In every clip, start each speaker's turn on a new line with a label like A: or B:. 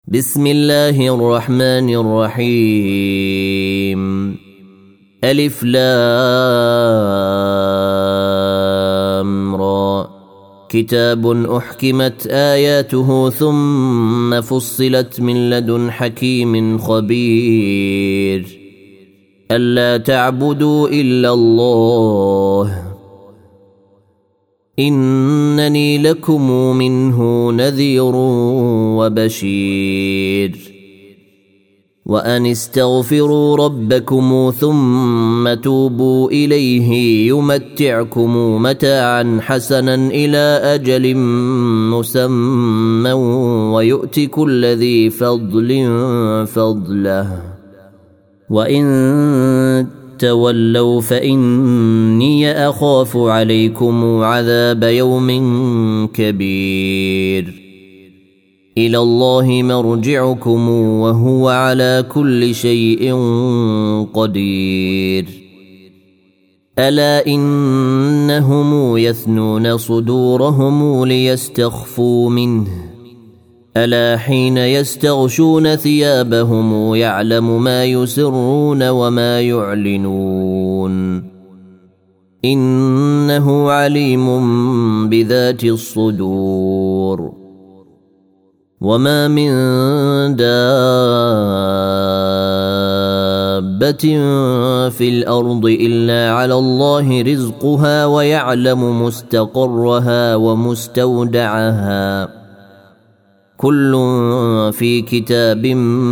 A: بسم الله الرحمن الرحيم. ألف لام را. كتاب أحكمت آياته ثم فصلت من لدن حكيم خبير ألا تعبدوا إلا الله إنني لكم منه نذير وبشير وأن استغفروا ربكم ثم توبوا إليه يمتعكم متاعا حسنا إلى أجل مسمى ويؤت كل ذي فضل فضله وإن تولوا فإني أخاف عليكم عذاب يوم كبير إلى الله مرجعكم وهو على كل شيء قدير ألا إنهم يثنون صدورهم ليستخفوا منه ألا حين يستغشون ثيابهم يعلم ما يسرون وما يعلنون إنه عليم بذات الصدور وما من دابة في الأرض إلا على الله رزقها ويعلم مستقرها ومستودعها كل في كتاب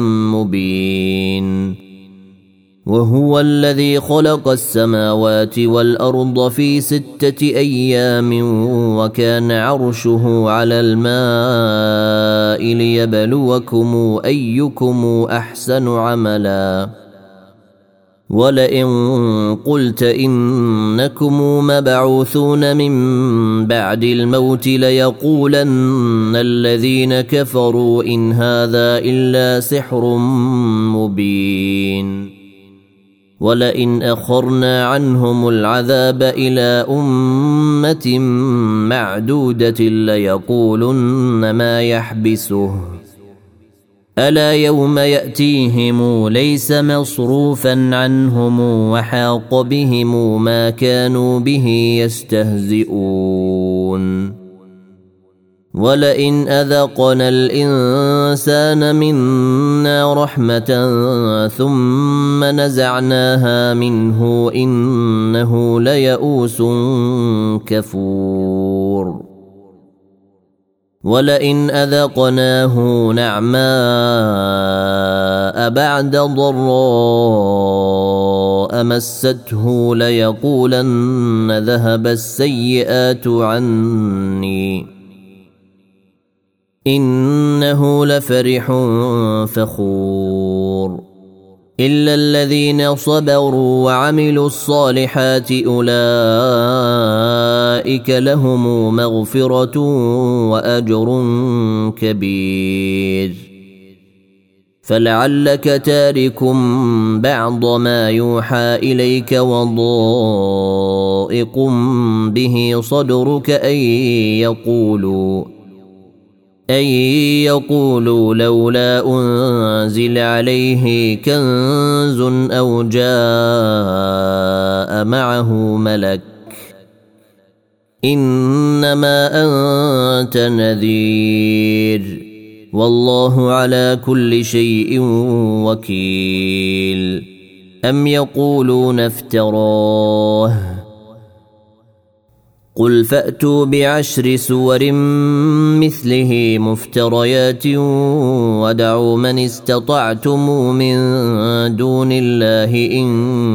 A: مبين وهو الذي خلق السماوات والأرض في 6 أيام وكان عرشه على الماء ليبلوكم أيكم أحسن عملا ولئن قلت إنكم مبعوثون من بعد الموت ليقولن الذين كفروا إن هذا إلا سحر مبين ولئن أخرنا عنهم العذاب إلى أمة معدودة ليقولن ما يحبسه ألا يوم يأتيهم ليس مصروفا عنهم وحاق بهم ما كانوا به يستهزئون ولئن أذقنا الإنسان منا رحمة ثم نزعناها منه إنه ليئوس كفور ولئن أذقناه نعماء بعد ضراء مسته ليقولن ذهب السيئات عني إنه لفرح فخور إلا الذين صبروا وعملوا الصالحات أولئك لهم مغفرة وأجر كبير فلعلك تارك بعض ما يوحى إليك وضائق به صدرك أن يقولوا لولا أنزل عليه كنز أو جاء معه ملك إنما أنت نذير والله على كل شيء وكيل أم يقولون افتراه قل فأتوا ب10 سور مثله مفتريات ودعوا من استطعتم من دون الله إن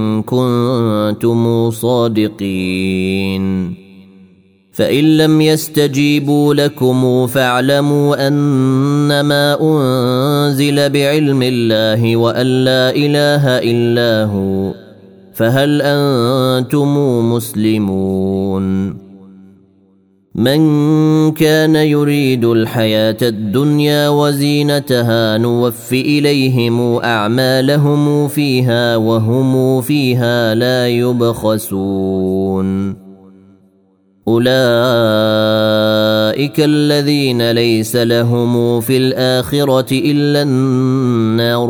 A: كنتم صادقين فإن لم يستجيبوا لكم فاعلموا أنما أنزل بعلم الله وأن لا إله إلا هو فهل أنتم مسلمون من كان يريد الحياة الدنيا وزينتها نوف إليهم أعمالهم فيها وهم فيها لا يبخسون أولئك الذين ليس لهم في الآخرة إلا النار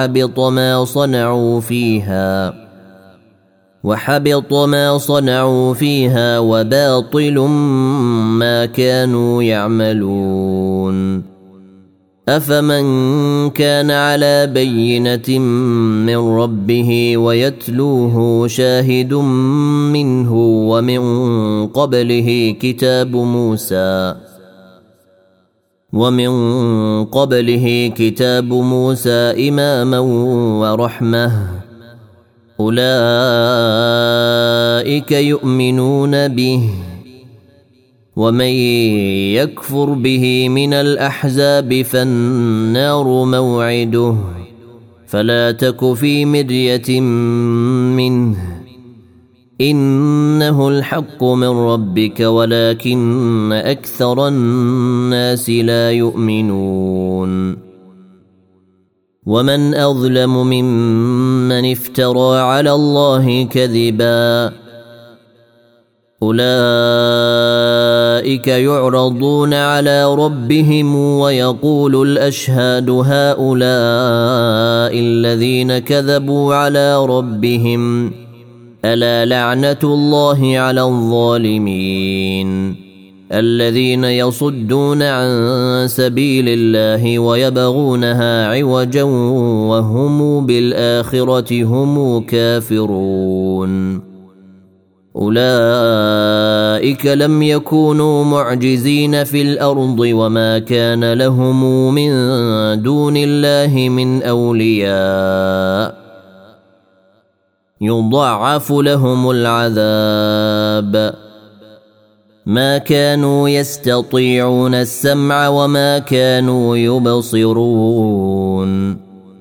A: وحبط ما صنعوا فيها وباطل ما كانوا يعملون. أفمن كان على بينة من ربه ويتلوه شاهد منه ومن قبله كتاب موسى إماما ورحمة أولئك يؤمنون به، ومن يكفر به من الأحزاب فالنار موعده، فلا تك في مرية منه إنه الحق من ربك ولكن أكثر الناس لا يؤمنون. ومن أظلم ممن افترى على الله كذبا أولئك يعرضون على ربهم ويقول الأشهاد هؤلاء الذين كذبوا على ربهم ألا لعنة الله على الظالمين الذين يصدون عن سبيل الله ويبغونها عوجا وهم بالآخرة هم كافرون. أولئك لم يكونوا معجزين في الأرض وما كان لهم من دون الله من أولياء يضاعف لهم العذاب ما كانوا يستطيعون السمع وما كانوا يبصرون.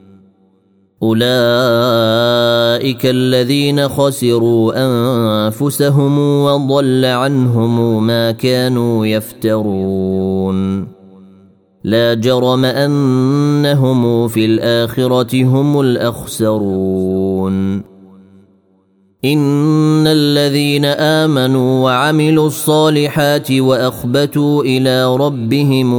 A: أولئك الذين خسروا أنفسهم وضل عنهم ما كانوا يفترون. لا جرم أنهم في الآخرة هم الأخسرون. إن الذين آمنوا وعملوا الصالحات وأخبتوا إلى ربهم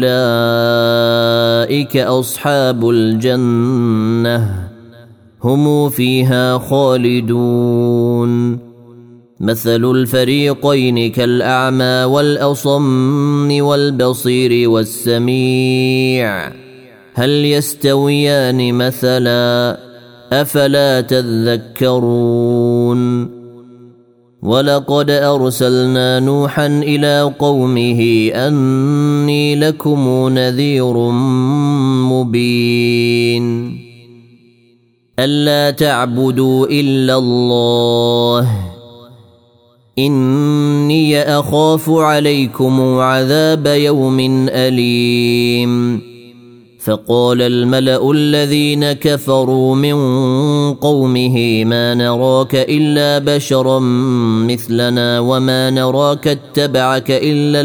A: أولئك أصحاب الجنة هم فيها خالدون. مثل الفريقين كالأعمى والأصم والبصير والسميع هل يستويان مثلا أفلا تذكرون. ولقد أرسلنا نوحا إلى قومه أني لكم نذير مبين ألا تعبدوا إلا الله إني أخاف عليكم عذاب يوم أليم. فقال الملأ الذين كفروا من قومه ما نراك إلا بشرا مثلنا وما نراك اتبعك إلا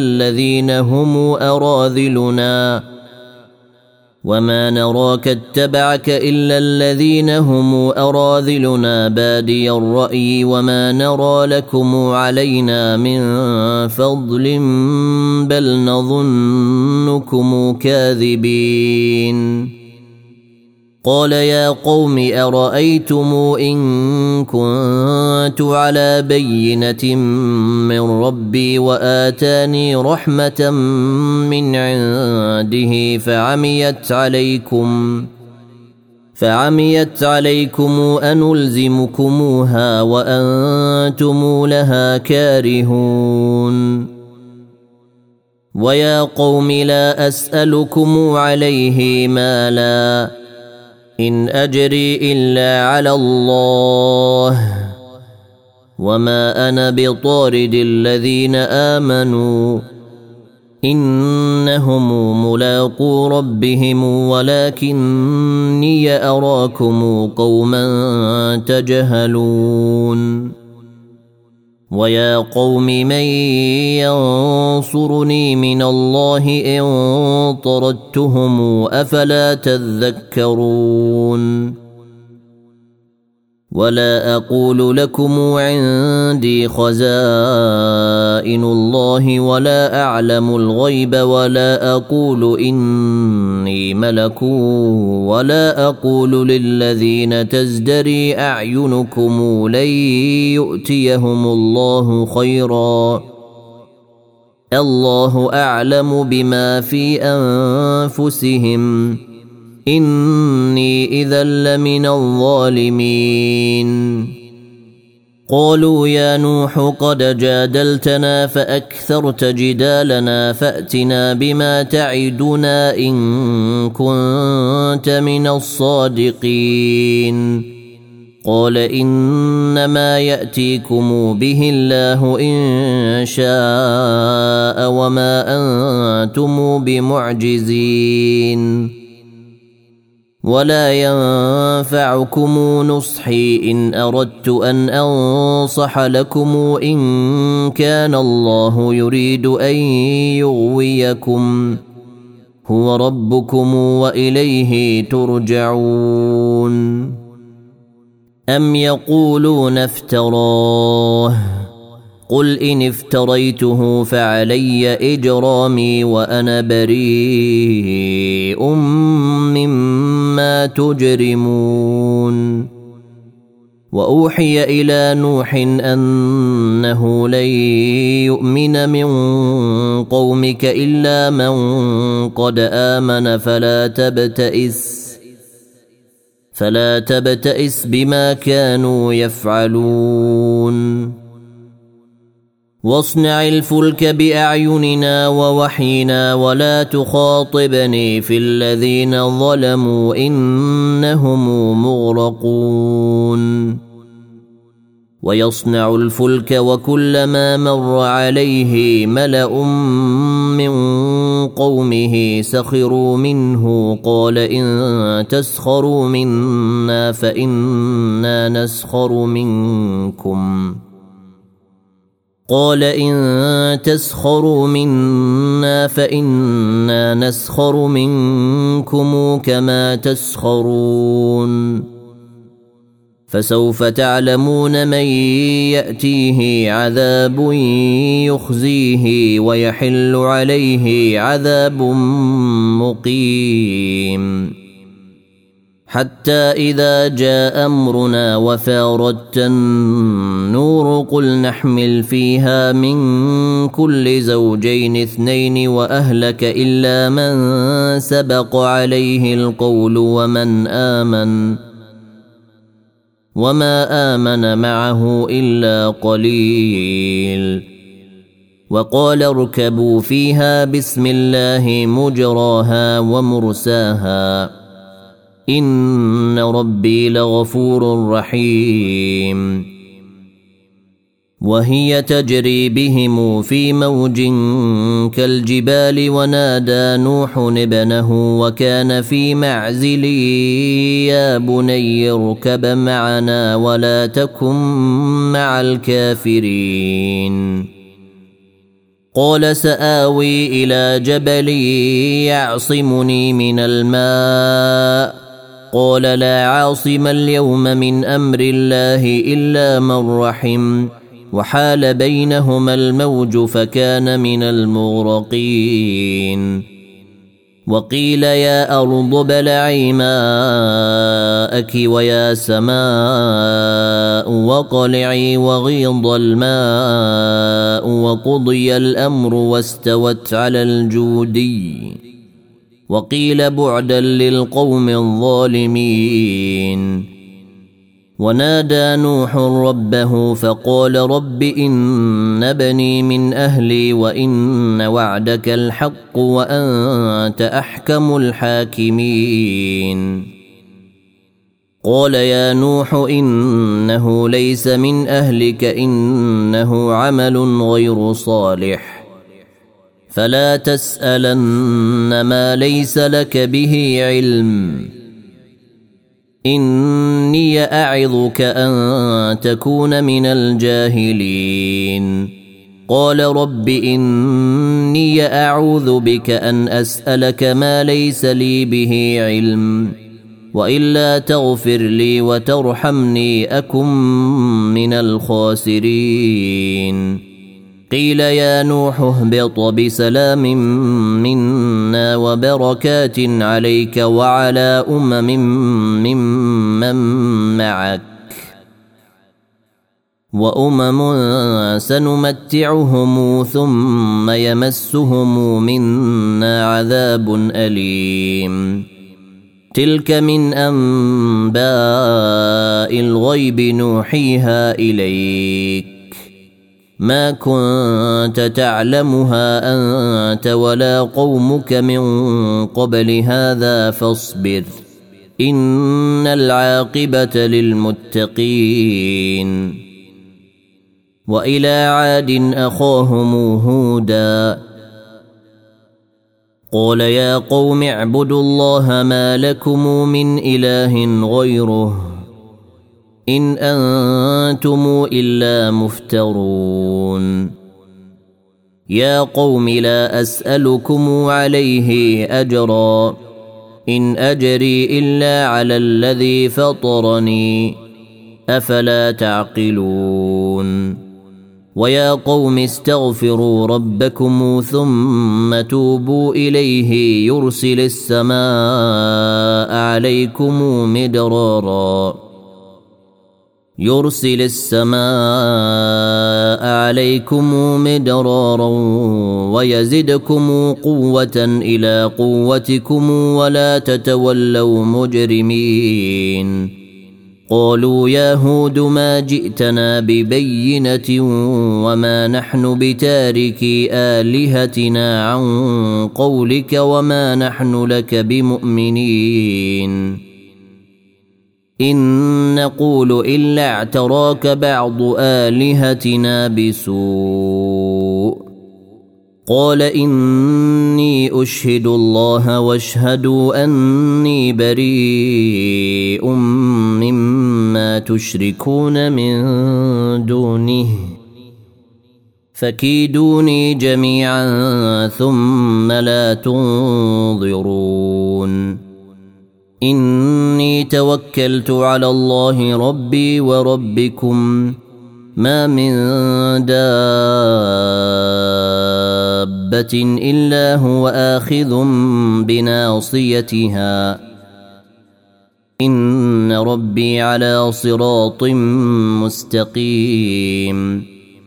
A: الذين هم أراذلنا بادي الرأي وما نرى لكم علينا من فضل بل نظنكم كاذبين. قال يا قوم أرأيتم إن كنت على بينة من ربي وآتاني رحمة من عنده فعميت عليكم أنلزمكموها وأنتم لها كارهون. ويا قوم لا أسألكم عليه مالا إن أجري إلا على الله وما أنا بطارد الذين آمنوا إنهم ملاقو ربهم ولكني أراكم قوما تجهلون. ويا قوم من ينصرني من الله إن طردتهم أفلا تذكرون. ولا أقول لكم عندي خزائن الله ولا أعلم الغيب ولا أقول إني ملك ولا أقول للذين تزدري أعينكم لن يؤتيهم الله خيرا الله أعلم بما في أنفسهم إني إذا لمن الظالمين. قالوا يا نوح قد جادلتنا فأكثرت جدالنا فأتنا بما تعدنا إن كنت من الصادقين. قال إنما يأتيكم به الله إن شاء وما أنتم بمعجزين ولا ينفعكم نصحي إن أردت أن أنصح لكم إن كان الله يريد أن يغويكم هو ربكم وإليه ترجعون. أم يقولون افتراه قل إن افتريته فعلي إجرامي وأنا بريء مما تجرمون. وأوحي إلى نوح أنه لن يؤمن من قومك إلا من قد آمن فلا تبتئس بما كانوا يفعلون. واصنع الفلك بأعيننا ووحينا ولا تخاطبني في الذين ظلموا إنهم مغرقون. ويصنع الفلك وكلما مر عليه ملأ من قومه سخروا منه قال إن تسخروا منا فإنا نسخر منكم كما تسخرون. فسوف تعلمون من يأتيه عذاب يخزيه ويحل عليه عذاب مقيم. حتى إذا جاء أمرنا وفارت النور قل نحمل فيها من كل زوجين 2 وأهلك إلا من سبق عليه القول وما آمن معه إلا قليل. وقال اركبوا فيها بسم الله مجراها ومرساها إن ربي لغفور رحيم. وهي تجري بهم في موج كالجبال ونادى نوح ابنه وكان في معزل يا بني اركب معنا ولا تكن مع الكافرين. قال سآوي إلى جبل يعصمني من الماء قال لا عاصم اليوم من أمر الله إلا من رحم وحال بينهما الموج فكان من المغرقين. وقيل يا أرض ابلعي ماءك ويا سماء وقلعي وغيض الماء وقضي الأمر واستوت على الجودي وقيل بعدا للقوم الظالمين. ونادى نوح ربه فقال رب إن بني من أهلي وإن وعدك الحق وأنت أحكم الحاكمين. قال يا نوح إنه ليس من أهلك إنه عمل غير صالح فلا تسألن ما ليس لك به علم إني أعظك أن تكون من الجاهلين. قال رب إني أعوذ بك أن أسألك ما ليس لي به علم وإلا تغفر لي وترحمني أكن من الخاسرين. قيل يا نوح اهبط بسلام منا وبركات عليك وعلى ممن معك سنمتعهم ثم يمسهم منا عذاب أليم. تلك من أنباء الغيب نوحيها إليك ما كنت تعلمها أنت ولا قومك من قبل هذا فاصبر إن العاقبة للمتقين. وإلى عاد أخاهم هودا قال يا قوم اعبدوا الله ما لكم من إله غيره إن أنتم إلا مفترون. يا قوم لا أسألكم عليه أجرا إن أجري إلا على الذي فطرني أفلا تعقلون. ويا قوم استغفروا ربكم ثم توبوا إليه يرسل السماء عليكم مدرارا ويزدكم قوة إلى قوتكم ولا تتولوا مجرمين. قالوا يا هود ما جئتنا ببينة وما نحن بتاركي آلهتنا عن قولك وما نحن لك بمؤمنين إن نقول إلا اعتراك بعض آلهتنا بسوء. قال إني أشهد الله واشهدوا أني بريء مما تشركون من دونه فكيدوني جميعا ثم لا تنظرون. إني توكلت على الله ربي وربكم ما من دابة إلا هو آخذ بناصيتها إن ربي على صراط مستقيم.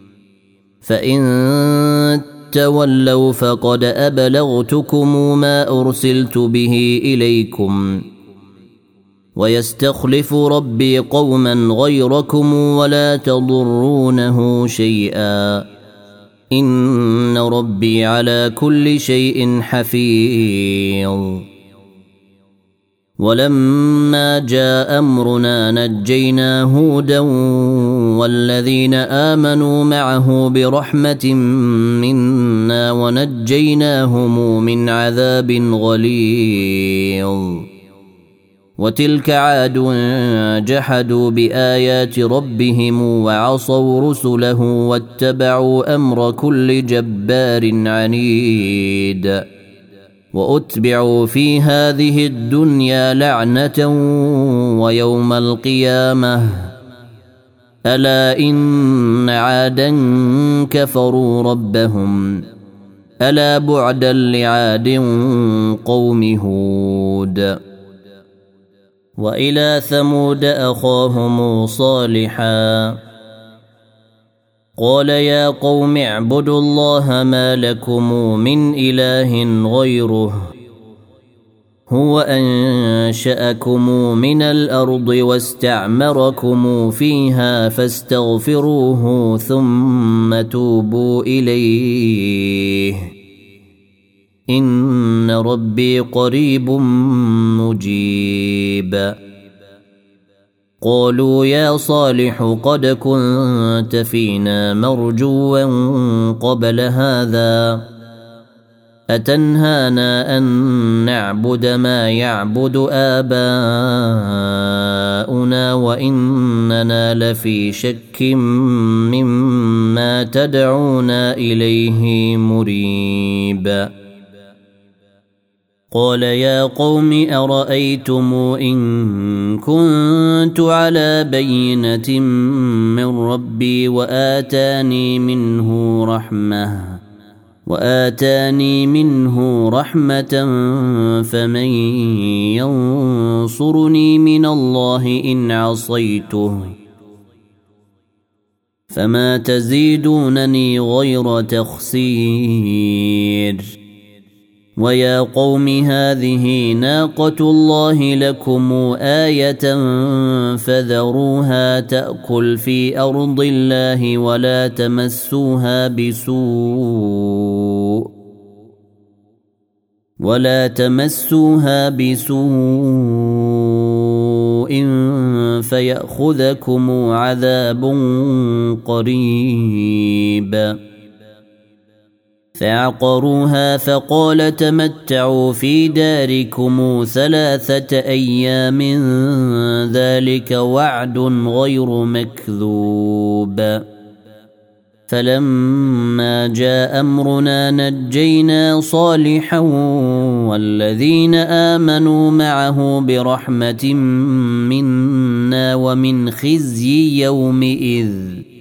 A: فإن تولوا فقد أبلغتكم ما أرسلت به إليكم ويستخلف ربي قوما غيركم ولا تضرونه شيئا إن ربي على كل شيء حفيظ. ولما جاء أمرنا نجينا هودا والذين آمنوا معه برحمة منا ونجيناهم من عذاب غليظ. وتلك عاد جحدوا بآيات ربهم وعصوا رسله واتبعوا أمر كل جبار عنيد. وأتبعوا في هذه الدنيا لعنة ويوم القيامة ألا إن عادا كفروا ربهم ألا بعدا لعاد قوم هود. وإلى ثمود أخاهم صالحا قال يا قوم اعبدوا الله ما لكم من إله غيره هو أنشأكم من الأرض واستعمركم فيها فاستغفروه ثم توبوا إليه إن ربي قريب مجيب. قالوا يا صالح قد كنت فينا مرجوا قبل هذا أتنهانا أن نعبد ما يعبد آباؤنا وإننا لفي شك مما تدعونا إليه مريب. قال يا قوم أرأيتم إن كنت على بينة من ربي وآتاني منه رحمة فمن ينصرني من الله إن عصيته فما تزيدونني غير تخسير ويا قوم هذه ناقة الله لكم آية فذروها تأكل في أرض الله ولا تمسوها بسوء فيأخذكم عذاب قريب فعقروها فقال تمتعوا في داركم 3 أيام ذلك وعد غير مكذوب فلما جاء أمرنا نجينا صالحا والذين آمنوا معه برحمة منا ومن خزي يومئذ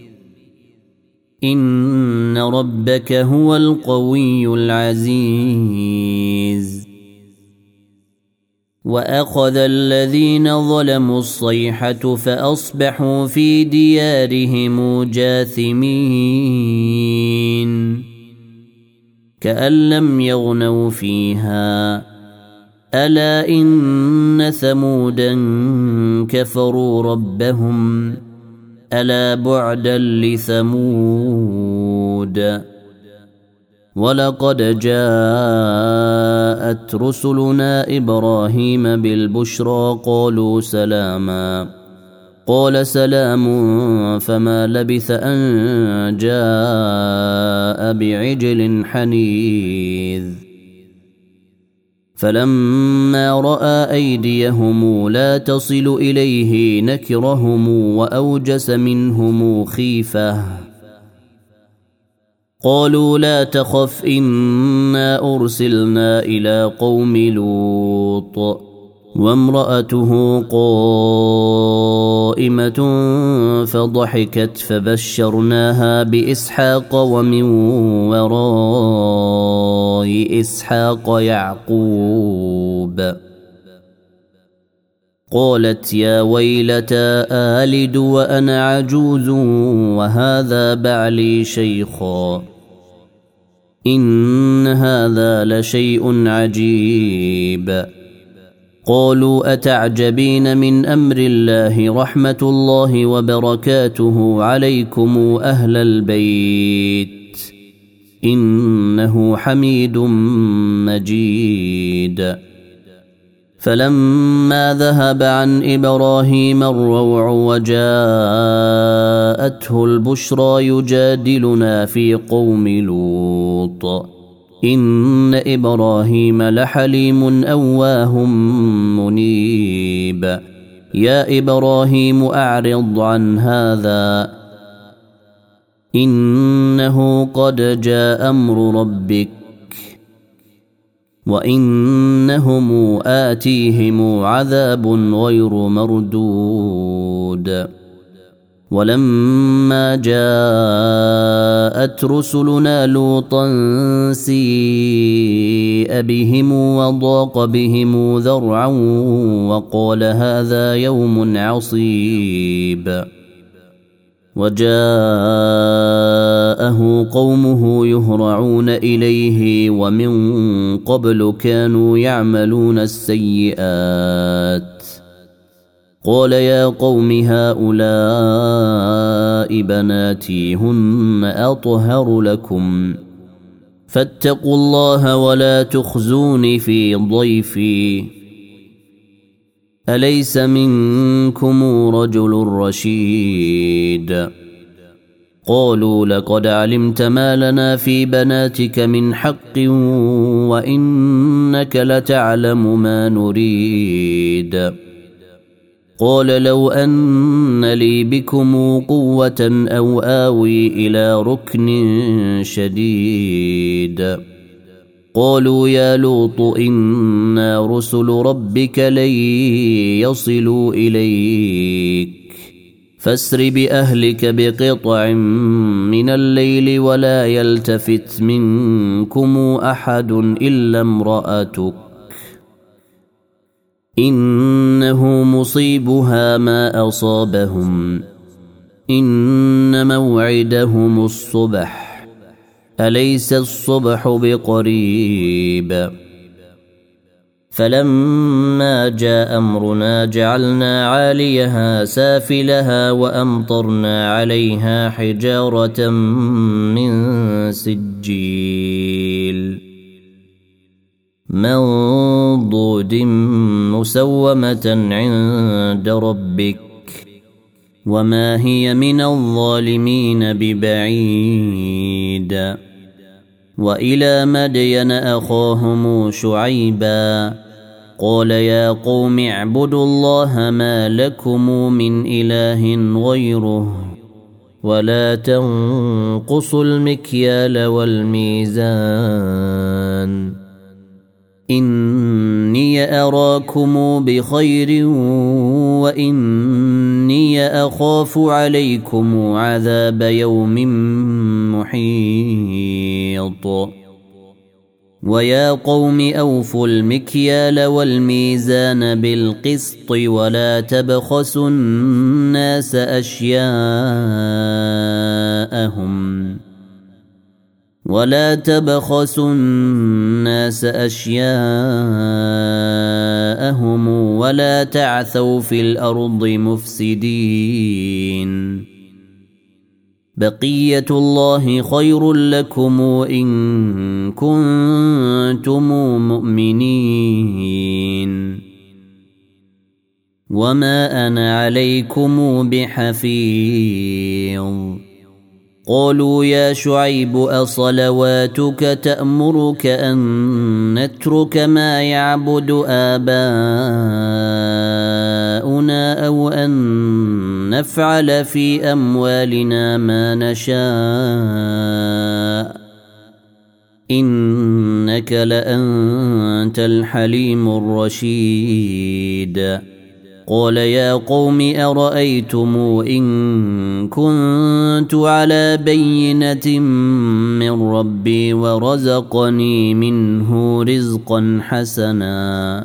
A: إن ربك هو القوي العزيز وأخذ الذين ظلموا الصيحة فأصبحوا في ديارهم جاثمين كأن لم يغنوا فيها ألا إن ثمودا كفروا ربهم ألا بعدا لثمود ولقد جاءت رسلنا إبراهيم بالبشرى قالوا سلاما قال سلام فما لبث أن جاء بعجل حنيذ فلما رأى أيديهم لا تصل إليه نكرهم وأوجس منهم خيفة قالوا لا تخف إنا أرسلنا إلى قوم لوط وامرأته قائمة فضحكت فبشرناها بإسحاق ومن وراء إسحاق يعقوب قالت يا ويلتى آلد وأنا عجوز وهذا بعلي شيخا إن هذا لشيء عجيب قالوا أتعجبين من أمر الله رحمة الله وبركاته عليكم أهل البيت إنه حميد مجيد فلما ذهب عن إبراهيم الروع وجاءته البشرى يجادلنا في قوم لوط إن إبراهيم لحليم أواه منيب يا إبراهيم أعرض عن هذا إنه قد جاء أمر ربك وإنهم آتيهم عذاب غير مردود ولما جاءت رسلنا لوطا سيء بهم وضاق بهم ذرعا وقال هذا يوم عصيب وجاءه قومه يهرعون إليه ومن قبل كانوا يعملون السيئات قال يا قوم هؤلاء بناتي هن أطهر لكم فاتقوا الله ولا تخزوني في ضيفي أليس منكم رجل رشيد قالوا لقد علمت ما لنا في بناتك من حق وإنك لتعلم ما نريد قال لو أن لي بكم قوة أو آوي إلى ركن شديد قالوا يا لوط إنا رسل ربك لن يصلوا إليك فاسر بأهلك بقطع من الليل ولا يلتفت منكم أحد إلا امرأتك إنه مصيبها ما أصابهم إن موعدهم الصبح أليس الصبح بقريب فلما جاء أمرنا جعلنا عاليها سافلها وأمطرنا عليها حجارة من سجيل منضود مسومة عند ربك وما هي من الظالمين ببعيد وإلى مدين أخاهم شعيبا قال يا قوم اعبدوا الله ما لكم من إله غيره ولا تنقصوا المكيال والميزان إني أراكم بخير وإني أخاف عليكم عذاب يوم محيط ويا قوم أوفوا المكيال والميزان بالقسط ولا تبخسوا الناس أشياءهم ولا تعثوا في الأرض مفسدين بقية الله خير لكم إن كنتم مؤمنين وما أنا عليكم بحفيظ قالوا يا شعيب أصلواتك تأمرك أن نترك ما يعبد آباؤنا أو أن نفعل في أموالنا ما نشاء إنك لأنت الحليم الرشيد قال يا قوم أرأيتم إن كنت على بينة من ربي ورزقني منه رزقا حسنا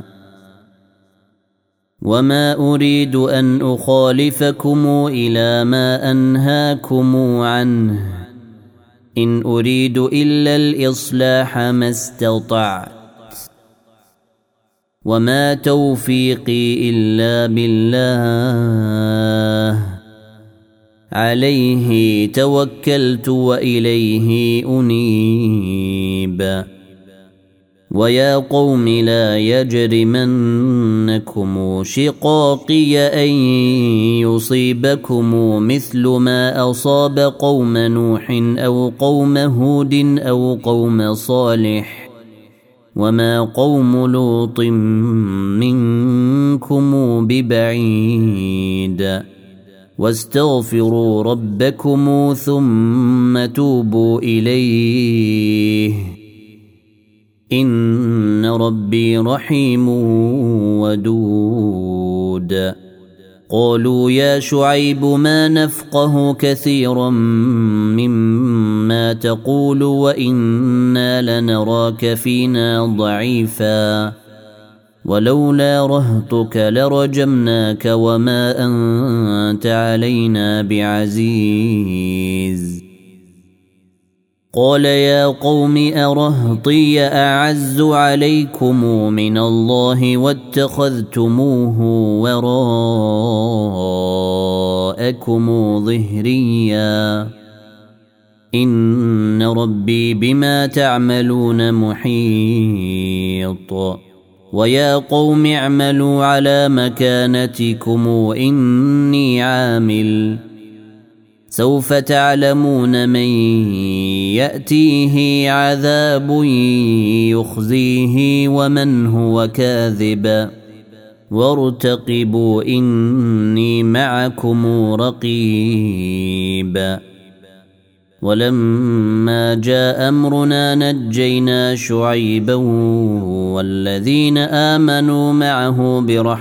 A: وما أريد أن أخالفكم إلى ما أنهاكم عنه إن أريد إلا الإصلاح ما استطعت وما توفيقي إلا بالله عليه توكلت وإليه أنيب ويا قوم لا يجرمنكم شقاقي أن يصيبكم مثل ما أصاب قوم نوح أو قوم هود أو قوم صالح وما قوم لوط منكم ببعيد واستغفروا ربكم ثم توبوا إليه إن ربي رحيم ودود قالوا يا شعيب ما نفقه كثيرا مما تقول وإنا لنراك فينا ضعيفا ولولا رهطك لرجمناك وما أنت علينا بعزيز قال يا قوم أرهطي أعز عليكم من الله واتخذتموه وراءكم ظهريا إن ربي بما تعملون محيط ويا قوم اعملوا على مكانتكم إني عامل سوف تعلمون من يأتيه عذاب يخزيه ومن هو كاذب وارتقبوا إني معكم رقيب ولما جاء أمرنا نجينا شعيبا والذين آمنوا معه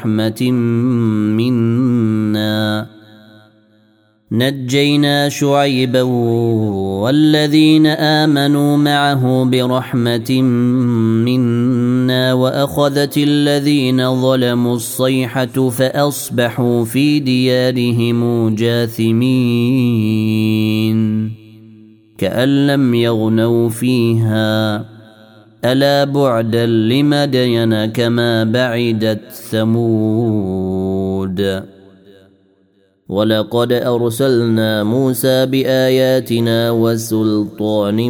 A: برحمة منا وأخذت الذين ظلموا الصيحة فأصبحوا في ديارهم جاثمين كأن لم يغنوا فيها ألا بعدا لمدين كما بعدت ثمود ولقد أرسلنا موسى بآياتنا وسلطان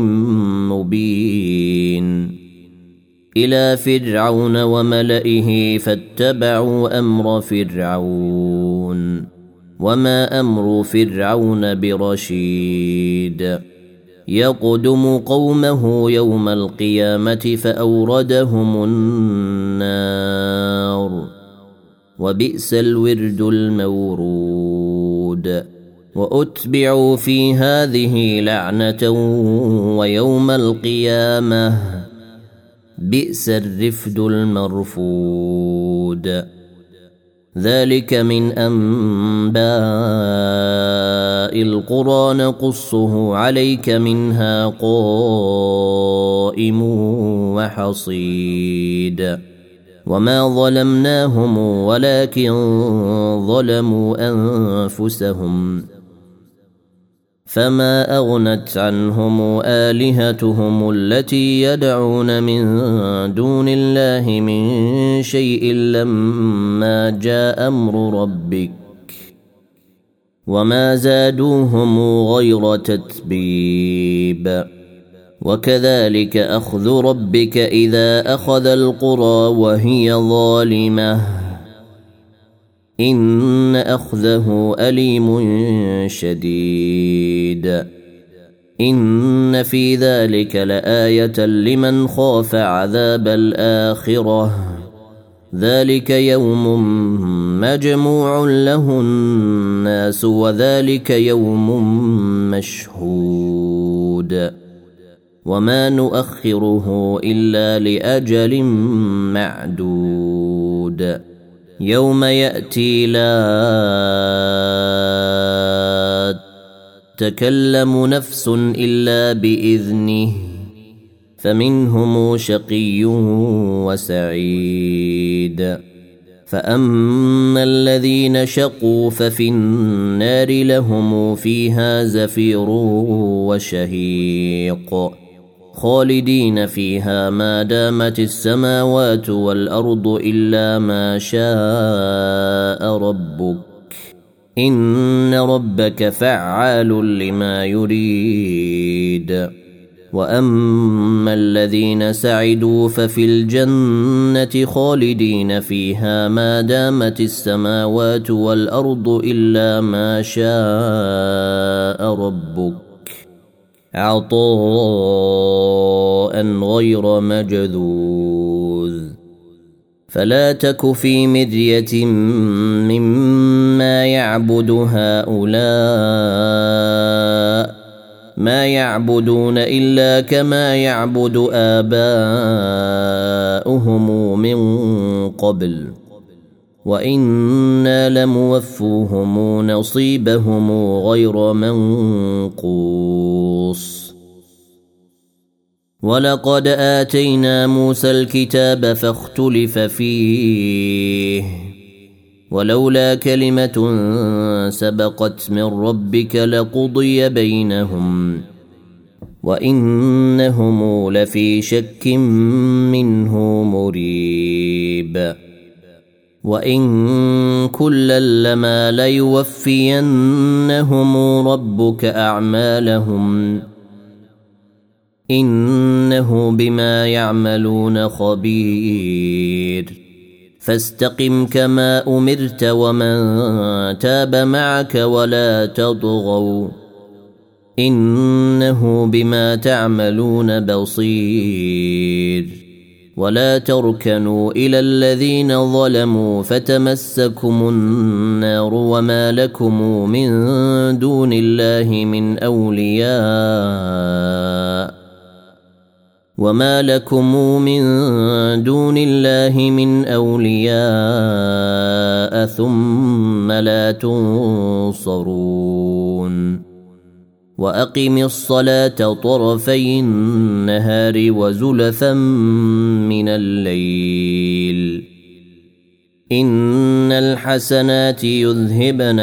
A: مبين إلى فرعون وملئه فاتبعوا أمر فرعون وما أمر فرعون برشيد يقدم قومه يوم القيامة فأوردهم النار وبئس الورد المورود وأتبعوا في هذه لعنة ويوم القيامة بئس الرفد المرفود ذلك من أنباء القرى نقصه عليك منها قائم وحصيد وما ظلمناهم ولكن ظلموا أنفسهم فما أغنت عنهم آلهتهم التي يدعون من دون الله من شيء لما جاء أمر ربك وما زادوهم غير تتبيب وكذلك أخذ ربك إذا أخذ القرى وهي ظالمة إن أخذه أليم شديد إن في ذلك لآية لمن خاف عذاب الآخرة ذلك يوم مجموع له الناس وذلك يوم مشهود وما نؤخره إلا لأجل معدود يوم يأتي لا تكلم نفس إلا بإذنه فمنهم شقي وسعيد فأما الذين شقوا ففي النار لهم فيها زفير وشهيق خالدين فيها ما دامت السماوات والأرض إلا ما شاء ربك إن ربك فعال لما يريد وأما الذين سعدوا ففي الجنة خالدين فيها ما دامت السماوات والأرض إلا ما شاء ربك عطاء غير مجذوذ فلا تك في مرية مما يعبد هؤلاء ما يعبدون إلا كما يعبد آباؤهم من قبل وإنا لموفوهم نصيبهم غير منقوص ولقد آتينا موسى الكتاب فاختلف فيه ولولا كلمة سبقت من ربك لقضي بينهم وإنهم لفي شك منه مريب وإن كلا لما ليوفينهم ربك أعمالهم إنه بما يعملون خبير فاستقم كما أمرت ومن تاب معك ولا تطغوا إنه بما تعملون بصير ولا تركنوا إلى الذين ظلموا فتمسكم النار وما لكم من دون الله من أولياء ثم لا تنصرون وأقم الصلاة طرفي النهار وزلفا من الليل إن الحسنات يذهبن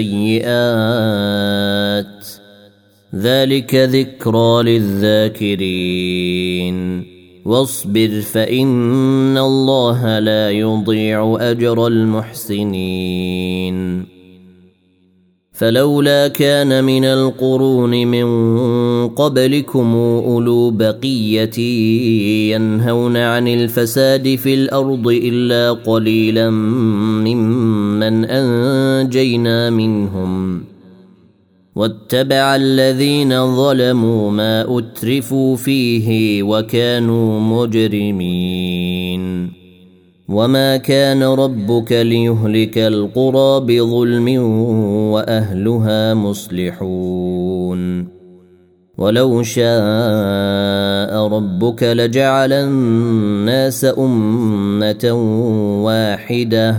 A: السيئات ذلك ذكرى للذاكرين واصبر فإن الله لا يضيع أجر المحسنين فلولا كان من القرون من قبلكم أولو بقية ينهون عن الفساد في الأرض إلا قليلا ممن أنجينا منهم واتبع الذين ظلموا ما أترفوا فيه وكانوا مجرمين وما كان ربك ليهلك القرى بظلم وأهلها مصلحون ولو شاء ربك لجعل الناس أمة واحدة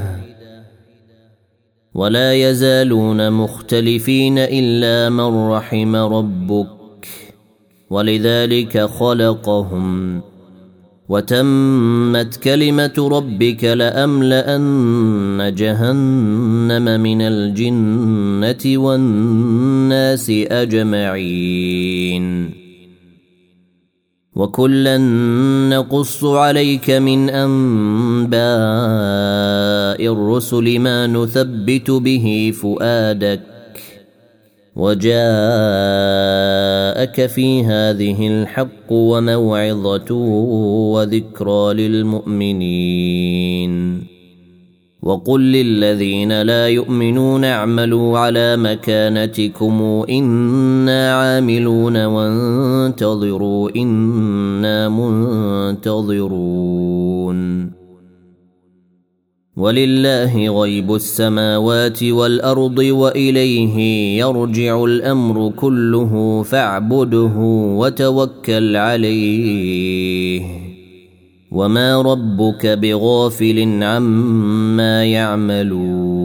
A: ولا يزالون مختلفين إلا من رحم ربك ولذلك خلقهم وتمت كلمة ربك لأملأن جهنم من الجنة والناس أجمعين وكلا نقص عليك من أنباء الرسل ما نثبت به فؤادك وجاءك في هذه الحق وموعظة وذكرى للمؤمنين وقل للذين لا يؤمنون اعملوا على مكانتكم إنا عاملون وانتظروا إنا منتظرون ولله غيب السماوات والأرض وإليه يرجع الأمر كله فاعبده وتوكل عليه وما ربك بغافل عما يعملون